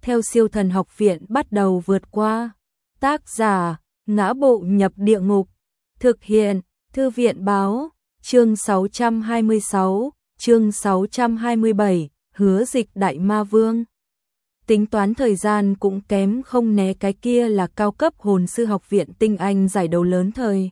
theo Siêu Thần Học Viện bắt đầu vượt qua. Tác giả: Ngã Bộ Nhập Địa Ngục. Thực hiện: Thư viện báo. Chương 626, chương 627, Hứa Dịch Đại Ma Vương. Tính toán thời gian cũng kém không né, cái kia là cao cấp hồn sư học viện tinh anh giải đấu lớn thời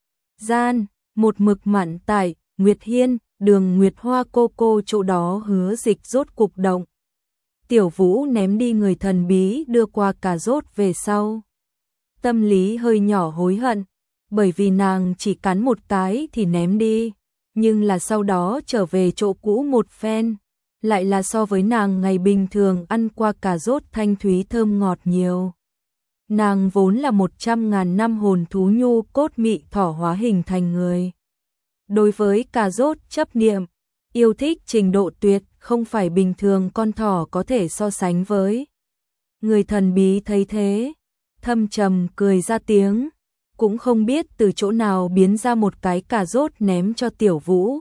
gian, một mực mặn tại Nguyệt Hiên, đường Nguyệt Hoa cô chỗ đó. Hứa Dịch rốt cục động. Tiểu Vũ ném đi người thần bí đưa qua cà rốt về sau, tâm lý hơi nhỏ hối hận, bởi vì nàng chỉ cắn một cái thì ném đi, nhưng là sau đó trở về chỗ cũ một phen, lại là so với nàng ngày bình thường ăn qua cà rốt thanh thúy thơm ngọt nhiều. Nàng vốn là 100.000 năm hồn thú nhu cốt mị thỏ hóa hình thành người. Đối với cà rốt chấp niệm, yêu thích trình độ tuyệt không phải bình thường con thỏ có thể so sánh với. Người thần bí thấy thế, thâm trầm cười ra tiếng, cũng không biết từ chỗ nào biến ra một cái cà rốt ném cho Tiểu Vũ.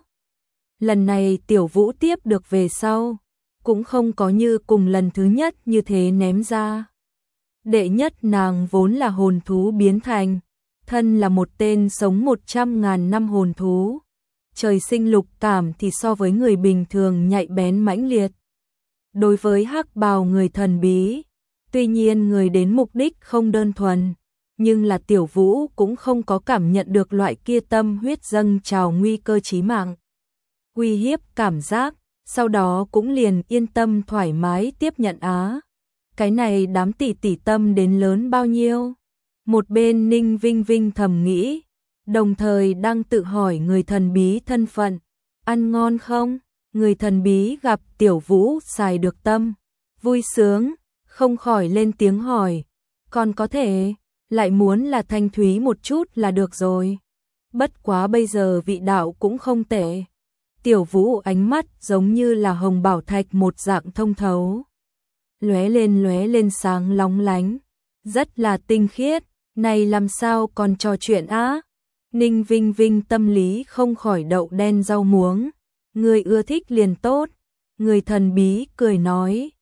Lần này Tiểu Vũ tiếp được về sau, cũng không có như cùng lần thứ nhất như thế ném ra. Đệ nhất nàng vốn là hồn thú biến thành, thân là một tên sống 100.000 năm hồn thú. Trời sinh lục cảm thì so với người bình thường nhạy bén mãnh liệt. Đối với hắc bào người thần bí, tuy nhiên người đến mục đích không đơn thuần, nhưng là Tiểu Vũ cũng không có cảm nhận được loại kia tâm huyết dâng trào nguy cơ chí mạng, uy hiếp cảm giác, sau đó cũng liền yên tâm thoải mái tiếp nhận á. Cái này đám tỷ tỷ tâm đến lớn bao nhiêu. Một bên Ninh Vinh Vinh thầm nghĩ, đồng thời đang tự hỏi người thần bí thân phận, ăn ngon không? Người thần bí gặp Tiểu Vũ xài được tâm, vui sướng, không khỏi lên tiếng hỏi, còn có thể, lại muốn là thanh thúy một chút là được rồi. Bất quá bây giờ vị đạo cũng không tệ. Tiểu Vũ ánh mắt giống như là hồng bảo thạch một dạng thông thấu, lóe lên sáng lóng lánh, rất là tinh khiết, này làm sao còn trò chuyện á? Ninh Vinh Vinh tâm lý không khỏi đậu đen rau muống, người ưa thích liền tốt. Người thần bí cười nói,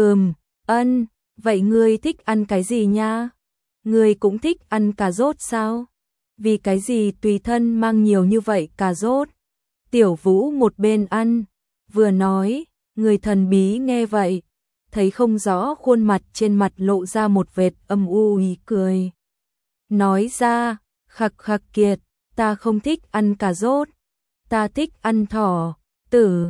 ân, vậy ngươi thích ăn cái gì nha? Ngươi cũng thích ăn cà rốt sao? Vì cái gì tùy thân mang nhiều như vậy cà rốt? Tiểu Vũ một bên ăn, vừa nói. Người thần bí nghe vậy, thấy không rõ khuôn mặt, trên mặt lộ ra một vệt âm u ý cười. Nói ra, khặc khặc kiệt, ta không thích ăn cà rốt, ta thích ăn thỏ tử.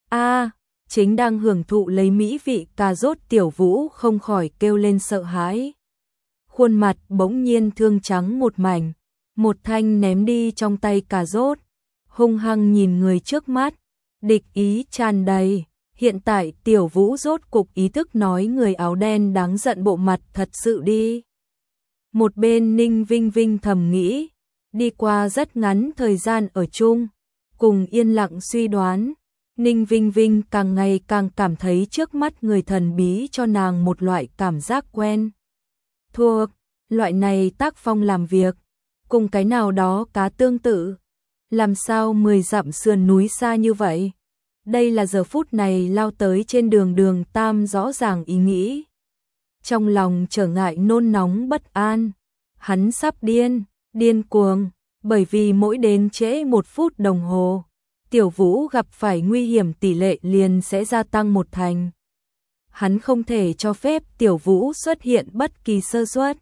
Chính đang hưởng thụ lấy mỹ vị cà rốt Tiểu Vũ không khỏi kêu lên sợ hãi. Khuôn mặt bỗng nhiên thương trắng một mảnh, một thanh ném đi trong tay cà rốt, hung hăng nhìn người trước mắt, địch ý tràn đầy. Hiện tại Tiểu Vũ rốt cục ý thức nói người áo đen đáng giận bộ mặt thật sự đi. Một bên Ninh Vinh Vinh thầm nghĩ, đi qua rất ngắn thời gian ở chung, cùng yên lặng suy đoán, Ninh Vinh Vinh càng ngày càng cảm thấy trước mắt người thần bí cho nàng một loại cảm giác quen thuộc. Loại này tác phong làm việc, cùng cái nào đó cá tương tự. Làm sao 10 dặm sườn núi xa như vậy? Đây là giờ phút này lao tới trên đường Tam rõ ràng ý nghĩ. Trong lòng trở ngại nôn nóng bất an, hắn sắp điên cuồng, bởi vì mỗi đến trễ 1 phút đồng hồ, Tiểu Vũ gặp phải nguy hiểm tỷ lệ liền sẽ gia tăng 1 thành. Hắn không thể cho phép Tiểu Vũ xuất hiện bất kỳ sơ suất.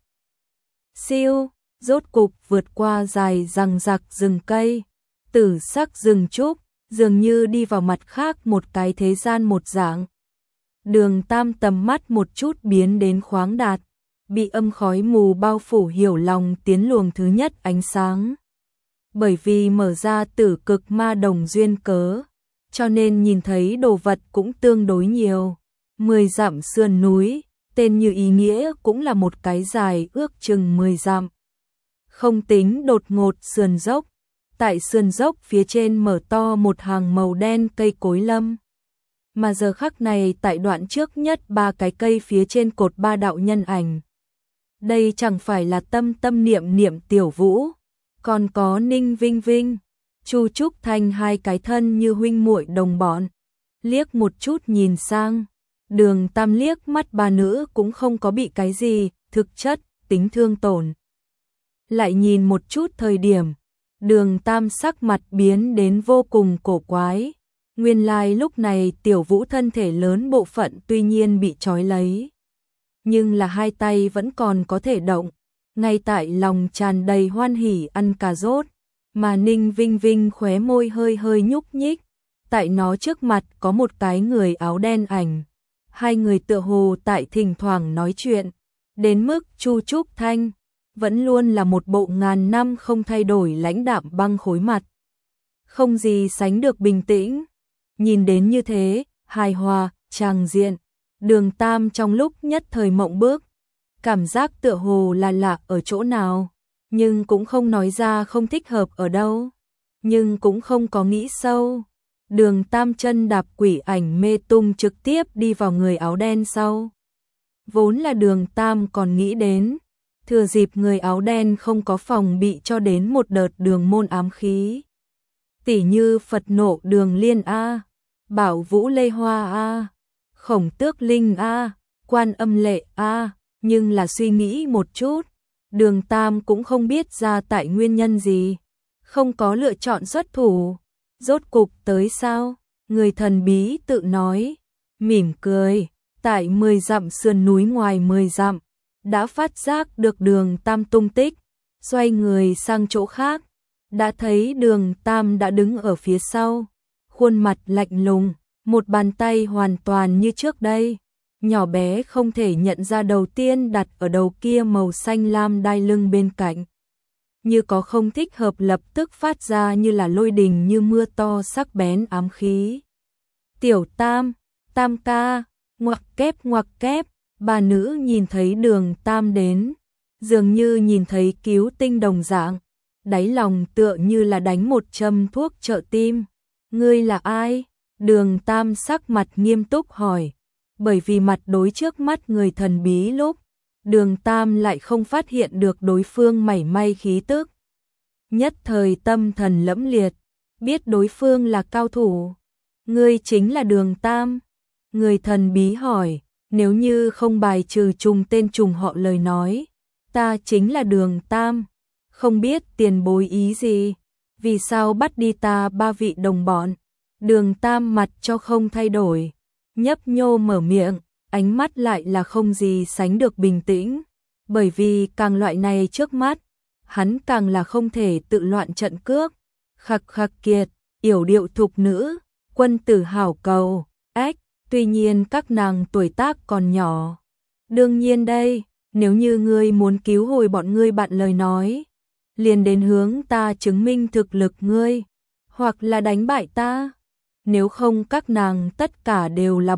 Siêu, rốt cục vượt qua dài rằng rặc rừng cây, tử sắc rừng trúc, dường như đi vào mặt khác một cái thế gian một dạng. Đường Tam tầm mắt một chút biến đến khoáng đạt, bị âm khói mù bao phủ, hiểu lòng tiến luồng thứ nhất ánh sáng. Bởi vì mở ra tử cực ma đồng duyên cớ, cho nên nhìn thấy đồ vật cũng tương đối nhiều. 10 dặm sườn núi, tên như ý nghĩa cũng là một cái dài ước chừng 10 dặm. Không tính đột ngột sườn dốc, tại sườn dốc phía trên mở to một hàng màu đen cây cối lâm. Mà giờ khắc này tại đoạn trước nhất 3 cái cây phía trên cột 3 đạo nhân ảnh. Đây chẳng phải là tâm niệm Tiểu Vũ, còn có Ninh Vinh Vinh, Chu Trúc Thanh, 2 cái thân như huynh muội đồng bọn. Liếc một chút nhìn sang, Đường Tam liếc mắt ba nữ cũng không có bị cái gì, thực chất, tính thương tổn. Lại nhìn một chút thời điểm, Đường Tam sắc mặt biến đến vô cùng cổ quái. Nguyên lai lúc này Tiểu Vũ thân thể lớn bộ phận tuy nhiên bị trói lấy, nhưng là hai tay vẫn còn có thể động, ngay tại lòng tràn đầy hoan hỉ ăn cà rốt, mà Ninh Vinh Vinh khóe môi hơi hơi nhúc nhích, tại nó trước mặt có một cái người áo đen ảnh, hai người tựa hồ tại thỉnh thoảng nói chuyện, đến mức Chu Trúc Thanh vẫn luôn là một bộ ngàn năm không thay đổi lãnh đạm băng khối mặt, không gì sánh được bình tĩnh. Nhìn đến như thế, hài hòa, tràng diện, Đường Tam trong lúc nhất thời mộng bước, cảm giác tựa hồ là lạ ở chỗ nào, nhưng cũng không nói ra không thích hợp ở đâu, nhưng cũng không có nghĩ sâu. Đường Tam chân đạp quỷ ảnh mê tung trực tiếp đi vào người áo đen sau. Vốn là Đường Tam còn nghĩ đến, thừa dịp người áo đen không có phòng bị cho đến một đợt đường môn ám khí. Tỉ như Phật nộ Đường Liên A, Bảo Vũ Lê Hoa A, Khổng Tước Linh A, Quan Âm Lệ A, nhưng là suy nghĩ một chút, Đường Tam cũng không biết ra tại nguyên nhân gì, không có lựa chọn xuất thủ. Rốt cục tới sao? Người thần bí tự nói, mỉm cười, tại 10 dặm sườn núi ngoài 10 dặm, đã phát giác được Đường Tam tung tích, xoay người sang chỗ khác, đã thấy Đường Tam đã đứng ở phía sau, khuôn mặt lạnh lùng, một bàn tay hoàn toàn như trước đây, nhỏ bé không thể nhận ra đầu tiên đặt ở đầu kia màu xanh lam đai lưng bên cạnh. Như có không thích hợp lập tức phát ra như là lôi đình như mưa to sắc bén ám khí. Tiểu Tam, Tam ca, ngoặc kép, bà nữ nhìn thấy Đường Tam đến, dường như nhìn thấy cứu tinh đồng dạng, đáy lòng tựa như là đánh một châm thuốc trợ tim. Ngươi là ai? Đường Tam sắc mặt nghiêm túc hỏi, bởi vì mặt đối trước mắt người thần bí lúc, Đường Tam lại không phát hiện được đối phương mảy may khí tức. Nhất thời tâm thần lẫm liệt, biết đối phương là cao thủ. Ngươi chính là Đường Tam? Người thần bí hỏi, nếu như không bài trừ trùng tên trùng họ lời nói, ta chính là Đường Tam. Không biết tiền bối ý gì, vì sao bắt đi ta ba vị đồng bọn? Đường Tam mặt cho không thay đổi, nhấp nhô mở miệng, ánh mắt lại là không gì sánh được bình tĩnh, bởi vì càng loại này trước mắt, hắn càng là không thể tự loạn trận cước. Khặc khặc kiệt, yểu điệu thục nữ, quân tử hảo cầu, ếch, tuy nhiên các nàng tuổi tác còn nhỏ. Đương nhiên đây, nếu như ngươi muốn cứu hồi bọn ngươi bạn lời nói, liền đến hướng ta chứng minh thực lực ngươi, hoặc là đánh bại ta. Nếu không các nàng tất cả đều là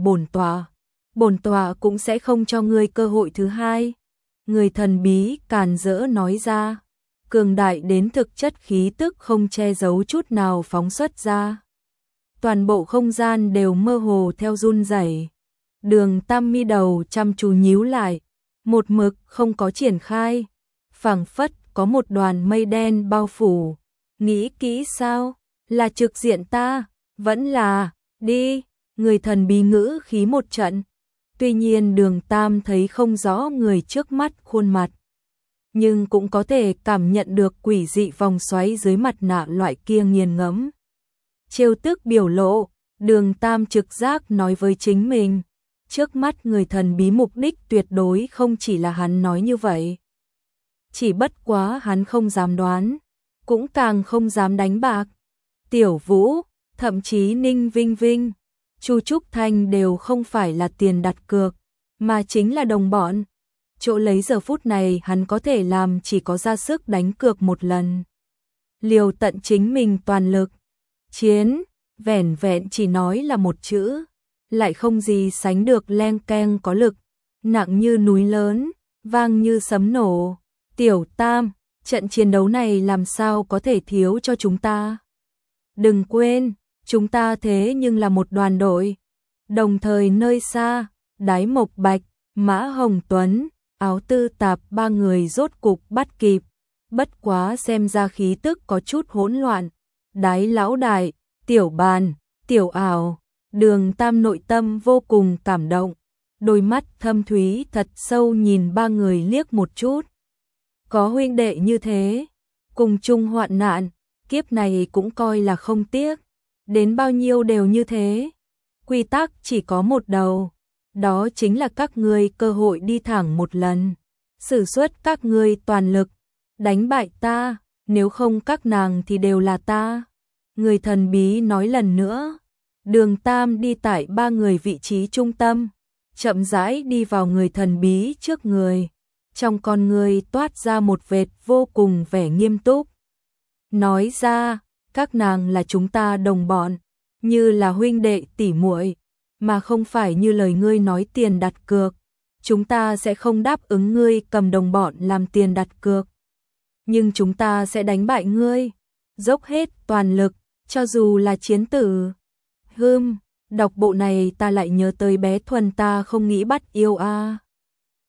bổn tọa cũng sẽ không cho ngươi cơ hội thứ hai. Người thần bí càn rỡ nói ra, cường đại đến thực chất khí tức không che giấu chút nào phóng xuất ra. Toàn bộ không gian đều mơ hồ theo run rẩy. Đường Tam mi đầu chăm chú nhíu lại, một mực không có triển khai, phảng phất có một đoàn mây đen bao phủ. Nghĩ kỹ sao? Là trực diện ta? Vẫn là, đi, người thần bí ngữ khí một trận. Tuy nhiên Đường Tam thấy không rõ người trước mắt khuôn mặt, nhưng cũng có thể cảm nhận được quỷ dị vòng xoáy dưới mặt nạ loại kia nghiền ngẫm. Trêu tức biểu lộ, Đường Tam trực giác nói với chính mình, trước mắt người thần bí mục đích tuyệt đối không chỉ là hắn nói như vậy. Chỉ bất quá hắn không dám đoán, cũng càng không dám đánh bạc. Tiểu Vũ, thậm chí Ninh Vinh Vinh, Chu Trúc Thanh đều không phải là tiền đặt cược, mà chính là đồng bọn. Chỗ lấy giờ phút này hắn có thể làm chỉ có ra sức đánh cược một lần. Liều tận chính mình toàn lực. Chiến, vẻn vẹn chỉ nói là một chữ, lại không gì sánh được leng keng có lực, nặng như núi lớn, vang như sấm nổ. Tiểu Tam, trận chiến đấu này làm sao có thể thiếu cho chúng ta? Đừng quên, chúng ta thế nhưng là một đoàn đội. Đồng thời nơi xa, Đái Mộc Bạch, Mã Hồng Tuấn, Áo Tư Tạp ba người rốt cục bắt kịp. Bất quá xem ra khí tức có chút hỗn loạn. Đái Lão Đại, Tiểu Bàn, Tiểu Ảo, Đường Tam nội tâm vô cùng cảm động, đôi mắt thâm thúy thật sâu nhìn ba người liếc một chút. Có huynh đệ như thế, cùng chung hoạn nạn, kiếp này cũng coi là không tiếc, đến bao nhiêu đều như thế. Quy tắc chỉ có một đầu, đó chính là các ngươi cơ hội đi thẳng một lần, sử xuất các ngươi toàn lực, đánh bại ta, nếu không các nàng thì đều là ta. Người thần bí nói lần nữa. Đường Tam đi tại ba người vị trí trung tâm, chậm rãi đi vào người thần bí trước người, trong con người toát ra một vệt vô cùng vẻ nghiêm túc. Nói ra, các nàng là chúng ta đồng bọn, như là huynh đệ tỷ muội, mà không phải như lời ngươi nói tiền đặt cược. Chúng ta sẽ không đáp ứng ngươi cầm đồng bọn làm tiền đặt cược, nhưng chúng ta sẽ đánh bại ngươi, dốc hết toàn lực, cho dù là chiến tử. Đọc bộ này ta lại nhớ tới bé Thuần ta không nghĩ bắt yêu a.